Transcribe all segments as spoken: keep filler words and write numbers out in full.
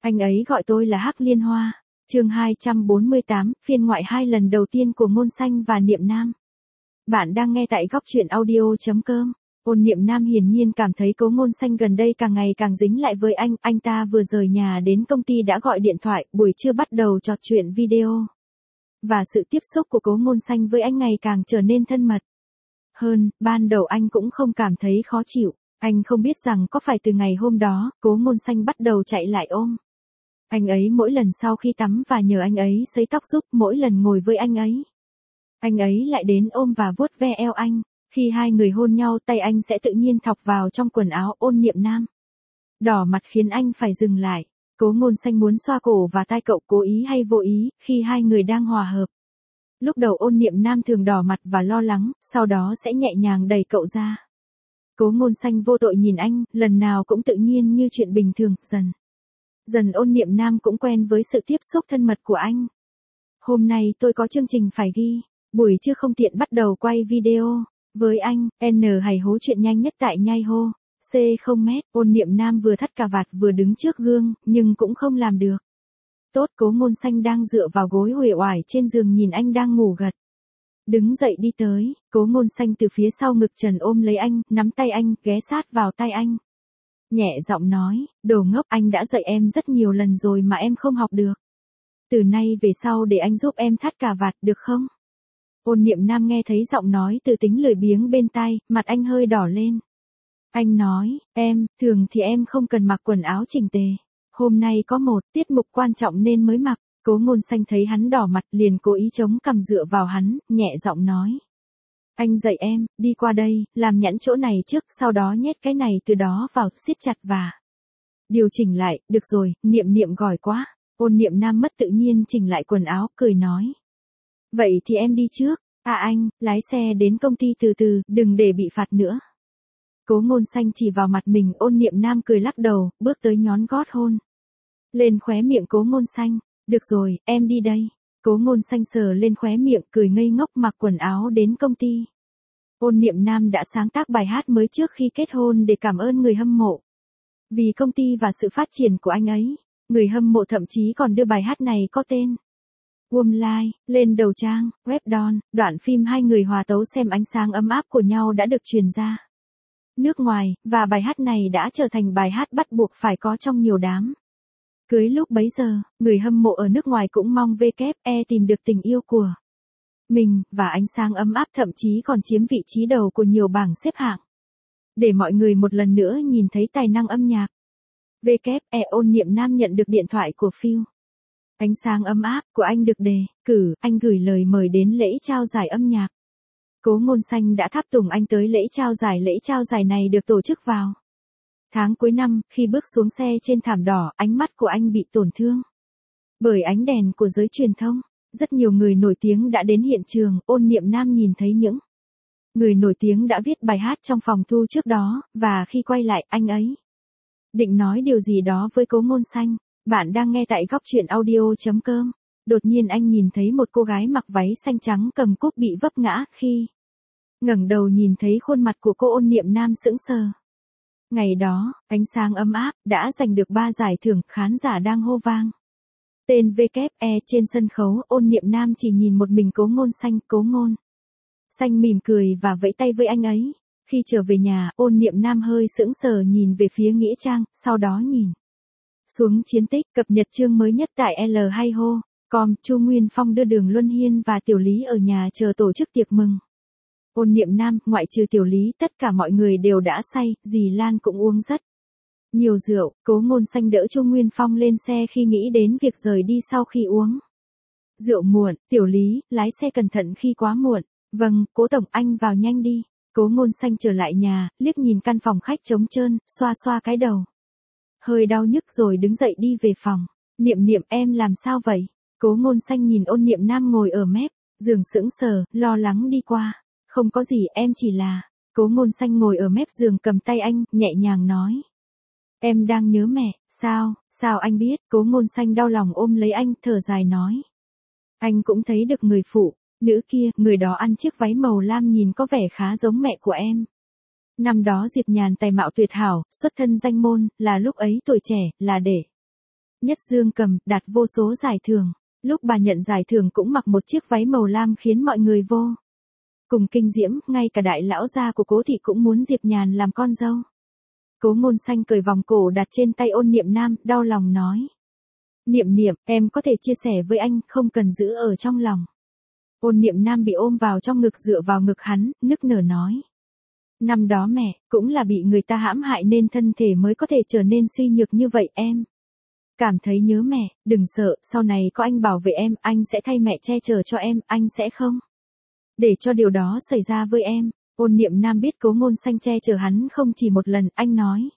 Anh ấy gọi tôi là Hắc Liên Hoa. Chương hai trăm bốn mươi tám, phiên ngoại hai lần đầu tiên của Ngôn Xanh và Niệm Nam. Bạn đang nghe tại góc truyện audio chấm com. Ôn Niệm Nam hiển nhiên cảm thấy Cố Ngôn Xanh gần đây càng ngày càng dính lại với anh, anh ta vừa rời nhà đến công ty đã gọi điện thoại, buổi trưa bắt đầu trò chuyện video. Và sự tiếp xúc của Cố Ngôn Xanh với anh ngày càng trở nên thân mật. Hơn, ban đầu anh cũng không cảm thấy khó chịu, anh không biết rằng có phải từ ngày hôm đó, Cố Ngôn Xanh bắt đầu chạy lại ôm. Anh ấy mỗi lần sau khi tắm và nhờ anh ấy sấy tóc giúp, mỗi lần ngồi với anh ấy. Anh ấy lại đến ôm và vuốt ve eo anh, khi hai người hôn nhau tay anh sẽ tự nhiên thọc vào trong quần áo Ôn Niệm Nam. Đỏ mặt khiến anh phải dừng lại, Cố Ngôn Xanh muốn xoa cổ và tai cậu cố ý hay vô ý, khi hai người đang hòa hợp. Lúc đầu Ôn Niệm Nam thường đỏ mặt và lo lắng, sau đó sẽ nhẹ nhàng đẩy cậu ra. Cố Ngôn Xanh vô tội nhìn anh, lần nào cũng tự nhiên như chuyện bình thường, dần. Dần Ôn Niệm Nam cũng quen với sự tiếp xúc thân mật của anh. Hôm nay tôi có chương trình phải ghi, buổi trưa không tiện bắt đầu quay video. Với anh, N hãy hố chuyện nhanh nhất tại nhai hô. C không mét, Ôn Niệm Nam vừa thắt cà vạt vừa đứng trước gương, nhưng cũng không làm được. Tốt, Cố Ngôn Xanh đang dựa vào gối uể oải trên giường nhìn anh đang ngủ gật. Đứng dậy đi tới, Cố Ngôn Xanh từ phía sau ngực trần ôm lấy anh, nắm tay anh, ghé sát vào tay anh. Nhẹ giọng nói, đồ ngốc, anh đã dạy em rất nhiều lần rồi mà em không học được. Từ nay về sau để anh giúp em thắt cà vạt được không? Ôn Niệm Nam nghe thấy giọng nói từ tính lười biếng bên tai, mặt anh hơi đỏ lên. Anh nói, em, thường thì em không cần mặc quần áo chỉnh tề. Hôm nay có một tiết mục quan trọng nên mới mặc. Cố Ngôn Xanh thấy hắn đỏ mặt liền cố ý chống cằm dựa vào hắn, nhẹ giọng nói. Anh dạy em, đi qua đây, làm nhẵn chỗ này trước, sau đó nhét cái này từ đó vào, siết chặt và điều chỉnh lại, được rồi, Niệm Niệm gỏi quá. Ôn Niệm Nam mất tự nhiên chỉnh lại quần áo, cười nói. Vậy thì em đi trước, à anh, lái xe đến công ty từ từ, đừng để bị phạt nữa. Cố Ngôn Xanh chỉ vào mặt mình, Ôn Niệm Nam cười lắc đầu, bước tới nhón gót hôn lên khóe miệng Cố Ngôn Xanh. Được rồi, em đi đây. Cố Ngôn Xanh sờ lên khóe miệng, cười ngây ngốc mặc quần áo đến công ty. Ôn Niệm Nam đã sáng tác bài hát mới trước khi kết hôn để cảm ơn người hâm mộ. Vì công ty và sự phát triển của anh ấy, người hâm mộ thậm chí còn đưa bài hát này có tên Warm Light lên đầu trang, web Don. Đoạn phim hai người hòa tấu xem ánh sáng ấm áp của nhau đã được truyền ra nước ngoài, và bài hát này đã trở thành bài hát bắt buộc phải có trong nhiều đám cưới lúc bấy giờ. Người hâm mộ ở nước ngoài cũng mong vê kép e tìm được tình yêu của mình, và ánh sáng ấm áp thậm chí còn chiếm vị trí đầu của nhiều bảng xếp hạng. Để mọi người một lần nữa nhìn thấy tài năng âm nhạc, vê kép e Ôn Niệm Nam nhận được điện thoại của Phil. Ánh sáng ấm áp của anh được đề cử, anh gửi lời mời đến lễ trao giải âm nhạc. Cố Ngôn Xanh đã tháp tùng anh tới lễ trao giải. Lễ trao giải này được tổ chức vào tháng cuối năm, khi bước xuống xe trên thảm đỏ, ánh mắt của anh bị tổn thương bởi ánh đèn của giới truyền thông. Rất nhiều người nổi tiếng đã đến hiện trường, Ôn Niệm Nam nhìn thấy những người nổi tiếng đã viết bài hát trong phòng thu trước đó, và khi quay lại, anh ấy định nói điều gì đó với Cố Ngôn Xanh. Bạn đang nghe tại góc truyện audio chấm com. Đột nhiên anh nhìn thấy một cô gái mặc váy xanh trắng cầm cúp bị vấp ngã, khi ngẩng đầu nhìn thấy khuôn mặt của cô Ôn Niệm Nam sững sờ. Ngày đó, ánh sáng ấm áp đã giành được ba giải thưởng, khán giả đang hô vang tên vê kép e trên sân khấu. Ôn Niệm Nam chỉ nhìn một mình Cố Ngôn Xanh. Cố Ngôn Xanh mỉm cười và vẫy tay với anh ấy. Khi trở về nhà, Ôn Niệm Nam hơi sững sờ nhìn về phía nghĩa trang, sau đó nhìn xuống chiến tích. Cập nhật chương mới nhất tại L hay hô chấm com. Chu Nguyên Phong đưa Đường Luân Hiên và Tiểu Lý ở nhà chờ tổ chức tiệc mừng. Ôn Niệm Nam, ngoại trừ Tiểu Lý, tất cả mọi người đều đã say, dì Lan cũng uống rất nhiều rượu. Cố Ngôn Xanh đỡ Chu Nguyên Phong lên xe khi nghĩ đến việc rời đi sau khi uống rượu muộn. Tiểu Lý, lái xe cẩn thận khi quá muộn. Vâng, Cố tổng, anh vào nhanh đi. Cố Ngôn Xanh trở lại nhà, liếc nhìn căn phòng khách trống trơn, xoa xoa cái đầu hơi đau nhức rồi đứng dậy đi về phòng. Niệm Niệm, em làm sao vậy? Cố Ngôn Xanh nhìn Ôn Niệm Nam ngồi ở mép giường sững sờ, lo lắng đi qua. Không có gì, em chỉ là... Cố Ngôn Xanh ngồi ở mép giường cầm tay anh, nhẹ nhàng nói. Em đang nhớ mẹ. Sao, sao anh biết? Cố Ngôn Xanh đau lòng ôm lấy anh, thở dài nói. Anh cũng thấy được người phụ nữ kia, người đó ăn chiếc váy màu lam nhìn có vẻ khá giống mẹ của em. Năm đó Diệp Nhàn tài mạo tuyệt hảo, xuất thân danh môn, là lúc ấy tuổi trẻ, là để Nhất Dương Cầm đạt vô số giải thưởng. Lúc bà nhận giải thưởng cũng mặc một chiếc váy màu lam khiến mọi người vô cùng kinh diễm, ngay cả đại lão gia của Cố thị cũng muốn Diệp Nhàn làm con dâu. Cố Ngôn Xanh cởi vòng cổ đặt trên tay Ôn Niệm Nam, đau lòng nói. Niệm Niệm, em có thể chia sẻ với anh, không cần giữ ở trong lòng. Ôn Niệm Nam bị ôm vào trong ngực dựa vào ngực hắn, nức nở nói. Năm đó mẹ, cũng là bị người ta hãm hại nên thân thể mới có thể trở nên suy nhược như vậy em. Cảm thấy nhớ mẹ, đừng sợ, sau này có anh bảo vệ em, anh sẽ thay mẹ che chở cho em, anh sẽ không để cho điều đó xảy ra với em. Ôn Niệm Nam biết Cố Ngôn Xanh che chở hắn không chỉ một lần, anh nói.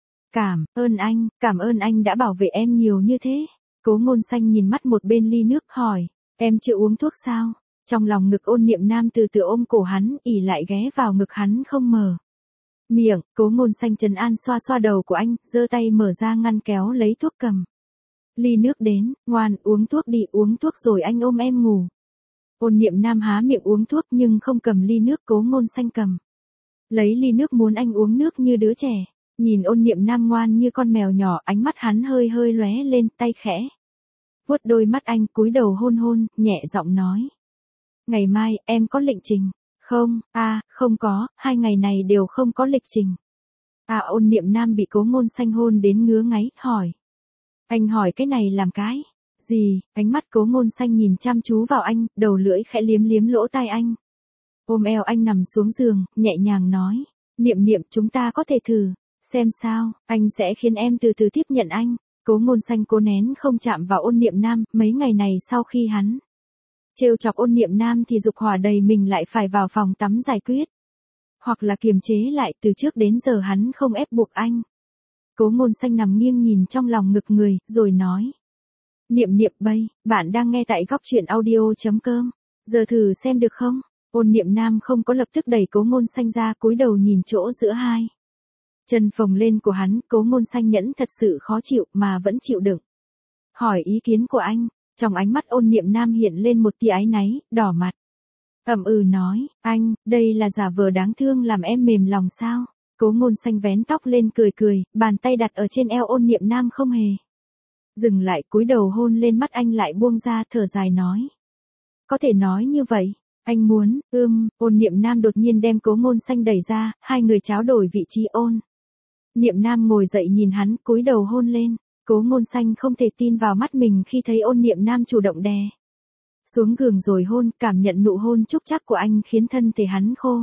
Cảm ơn anh, cảm ơn anh đã bảo vệ em nhiều như thế. Cố Ngôn Xanh nhìn mắt một bên ly nước hỏi, em chưa uống thuốc sao? Trong lòng ngực Ôn Niệm Nam từ từ ôm cổ hắn, ỉ lại ghé vào ngực hắn không mở miệng. Cố Ngôn Xanh trấn an xoa xoa đầu của anh, giơ tay mở ra ngăn kéo lấy thuốc cầm ly nước đến, ngoan, uống thuốc đi, uống thuốc rồi anh ôm em ngủ. Ôn Niệm Nam há miệng uống thuốc nhưng không cầm ly nước. Cố Ngôn Xanh cầm lấy ly nước muốn anh uống nước như đứa trẻ. Nhìn Ôn Niệm Nam ngoan như con mèo nhỏ, ánh mắt hắn hơi hơi lóe lên, tay khẽ vuốt đôi mắt anh, cúi đầu hôn hôn, nhẹ giọng nói. Ngày mai, em có lịch trình? Không, a à, không có, hai ngày này đều không có lịch trình. À Ôn Niệm Nam bị Cố Ngôn Xanh hôn đến ngứa ngáy, hỏi. Anh hỏi cái này làm cái gì? Ánh mắt Cố Ngôn Xanh nhìn chăm chú vào anh, đầu lưỡi khẽ liếm liếm lỗ tai anh. Ôm eo anh nằm xuống giường, nhẹ nhàng nói. Niệm Niệm, chúng ta có thể thử xem sao, anh sẽ khiến em từ từ tiếp nhận anh. Cố Ngôn Xanh cố nén không chạm vào Ôn Niệm Nam, mấy ngày này sau khi hắn trêu chọc Ôn Niệm Nam thì dục hỏa đầy mình lại phải vào phòng tắm giải quyết. Hoặc là kiềm chế lại, từ trước đến giờ hắn không ép buộc anh. Cố Ngôn Xanh nằm nghiêng nhìn trong lòng ngực người, rồi nói. Niệm Niệm bây, bạn đang nghe tại góc truyện audio chấm com. Giờ thử xem được không? Ôn Niệm Nam không có lập tức đẩy Cố Ngôn Xanh ra, cúi đầu nhìn chỗ giữa hai chân phồng lên của hắn. Cố Ngôn Xanh nhẫn thật sự khó chịu mà vẫn chịu đựng. Hỏi ý kiến của anh. Trong ánh mắt Ôn Niệm Nam hiện lên một tia áy náy, đỏ mặt. Ậm ừ nói, anh, đây là giả vờ đáng thương làm em mềm lòng sao? Cố Ngôn Xanh vén tóc lên cười cười, bàn tay đặt ở trên eo Ôn Niệm Nam không hề dừng lại, cúi đầu hôn lên mắt anh lại buông ra, thở dài nói. Có thể nói như vậy, anh muốn, ưm, Ôn Niệm Nam đột nhiên đem Cố Ngôn Xanh đẩy ra, hai người tráo đổi vị trí. Ôn Niệm Nam ngồi dậy nhìn hắn, cúi đầu hôn lên. Cố Ngôn Xanh không thể tin vào mắt mình khi thấy Ôn Niệm Nam chủ động đè xuống giường rồi hôn, cảm nhận nụ hôn chúc chắc của anh khiến thân thể hắn khô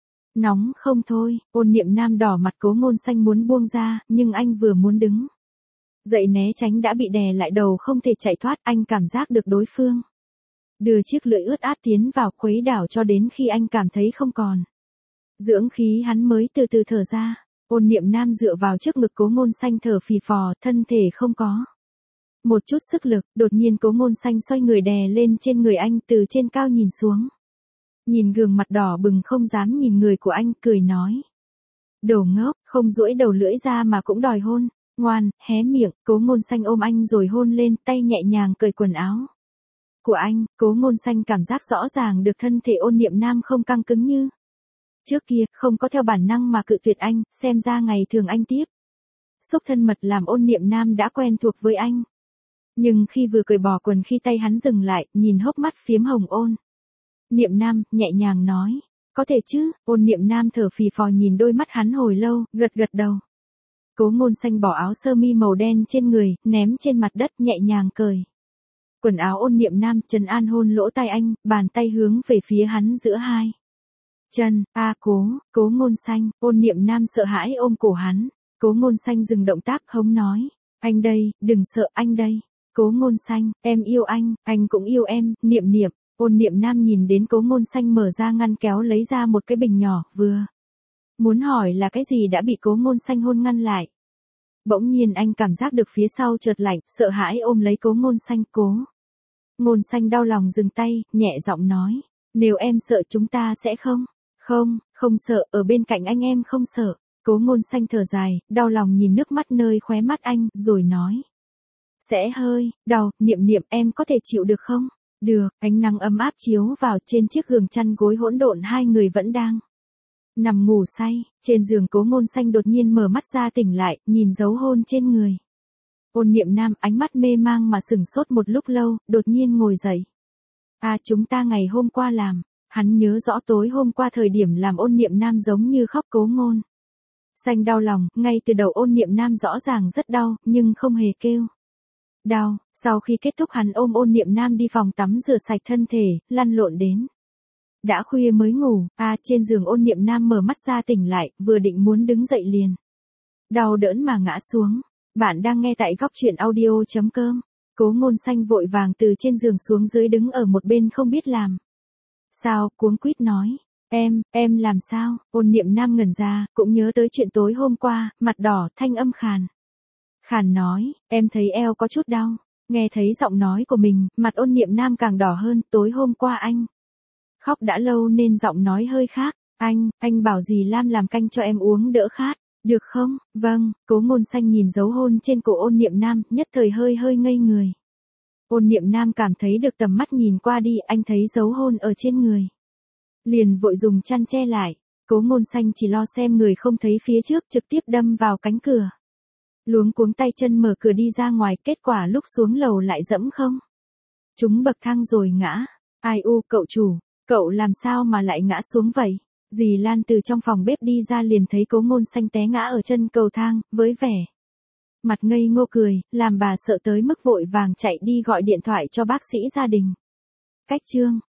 nóng không thôi. Ôn Niệm Nam đỏ mặt, Cố Ngôn Xanh muốn buông ra, nhưng anh vừa muốn đứng dậy né tránh đã bị đè lại, đầu không thể chạy thoát. Anh cảm giác được đối phương đưa chiếc lưỡi ướt át tiến vào, khuấy đảo cho đến khi anh cảm thấy không còn dưỡng khí, hắn mới từ từ thở ra. Ôn Niệm Nam dựa vào trước ngực Cố Ngôn Xanh thở phì phò, thân thể không có một chút sức lực. Đột nhiên Cố Ngôn Xanh xoay người đè lên trên người anh, từ trên cao nhìn xuống. Nhìn gương mặt đỏ bừng không dám nhìn người của anh, cười nói. Đồ ngốc, không duỗi đầu lưỡi ra mà cũng đòi hôn. Ngoan, hé miệng. Cố Ngôn Xanh ôm anh rồi hôn lên, tay nhẹ nhàng cởi quần áo của anh. Cố Ngôn Xanh cảm giác rõ ràng được thân thể Ôn Niệm Nam không căng cứng như trước kia, không có theo bản năng mà cự tuyệt anh, xem ra ngày thường anh tiếp xúc thân mật làm Ôn Niệm Nam đã quen thuộc với anh. Nhưng khi vừa cởi bỏ quần, khi tay hắn dừng lại, nhìn hốc mắt phiếm hồng Ôn Niệm Nam, nhẹ nhàng nói. Có thể chứ? Ôn Niệm Nam thở phì phò nhìn đôi mắt hắn hồi lâu, gật gật đầu. Cố Ngôn Xanh bỏ áo sơ mi màu đen trên người, ném trên mặt đất, nhẹ nhàng cởi quần áo Ôn Niệm Nam, trấn an hôn lỗ tai anh, bàn tay hướng về phía hắn giữa hai chân. A à, Cố, Cố Ngôn Xanh. Ôn Niệm Nam sợ hãi ôm cổ hắn. Cố Ngôn Xanh dừng động tác, hống nói. Anh đây, đừng sợ, anh đây. Cố Ngôn Xanh, em yêu anh, anh cũng yêu em. Niệm Niệm. Ôn Niệm Nam nhìn đến Cố Ngôn Xanh mở ra ngăn kéo lấy ra một cái bình nhỏ, vừa muốn hỏi là cái gì đã bị Cố Ngôn Xanh hôn ngăn lại. Bỗng nhiên anh cảm giác được phía sau chợt lạnh, sợ hãi ôm lấy Cố Ngôn Xanh. Cố Ngôn Xanh đau lòng dừng tay, nhẹ giọng nói. Nếu em sợ chúng ta sẽ không. Không, không sợ, ở bên cạnh anh em không sợ. Cố Ngôn Xanh thở dài, đau lòng nhìn nước mắt nơi khóe mắt anh, rồi nói. Sẽ hơi đau. Niệm Niệm, em có thể chịu được không? Được. Ánh nắng ấm áp chiếu vào, trên chiếc giường chăn gối hỗn độn hai người vẫn đang nằm ngủ say. Trên giường Cố Ngôn Xanh đột nhiên mở mắt ra, tỉnh lại, nhìn dấu hôn trên người Ôn Niệm Nam ánh mắt mê mang mà sửng sốt một lúc lâu, đột nhiên ngồi dậy. À chúng ta ngày hôm qua làm, hắn nhớ rõ tối hôm qua thời điểm làm Ôn Niệm Nam giống như khóc Cố Ngôn Xanh đau lòng, ngay từ đầu Ôn Niệm Nam rõ ràng rất đau, nhưng không hề kêu đau. Sau khi kết thúc hắn ôm Ôn Niệm Nam đi phòng tắm rửa sạch thân thể, lăn lộn đến đã khuya mới ngủ. À trên giường Ôn Niệm Nam mở mắt ra tỉnh lại, vừa định muốn đứng dậy liền đau đớn mà ngã xuống. Bạn đang nghe tại góc truyện audio chấm com. Cố Ngôn Xanh vội vàng từ trên giường xuống dưới đứng ở một bên không biết làm sao, cuống quýt nói, em, em làm sao? Ôn Niệm Nam ngẩn ra, cũng nhớ tới chuyện tối hôm qua, mặt đỏ, thanh âm khàn khàn nói, em thấy eo có chút đau. Nghe thấy giọng nói của mình, mặt Ôn Niệm Nam càng đỏ hơn. Tối hôm qua anh khóc đã lâu nên giọng nói hơi khác. Anh, anh bảo dì Lam làm canh cho em uống đỡ khát, được không? Vâng. Cố Ngôn Xanh nhìn dấu hôn trên cổ Ôn Niệm Nam, nhất thời hơi hơi ngây người. Ôn Niệm Nam cảm thấy được tầm mắt nhìn qua đi, anh thấy dấu hôn ở trên người, liền vội dùng chăn che lại. Cố Ngôn Xanh chỉ lo xem người không thấy phía trước, trực tiếp đâm vào cánh cửa, luống cuống tay chân mở cửa đi ra ngoài. Kết quả lúc xuống lầu lại dẫm không trúng bậc thang rồi ngã. Ai u, cậu chủ, cậu làm sao mà lại ngã xuống vậy? Dì Lan từ trong phòng bếp đi ra liền thấy Cố Ngôn Xanh té ngã ở chân cầu thang, với vẻ mặt ngây ngô cười, làm bà sợ tới mức vội vàng chạy đi gọi điện thoại cho bác sĩ gia đình. Cách chương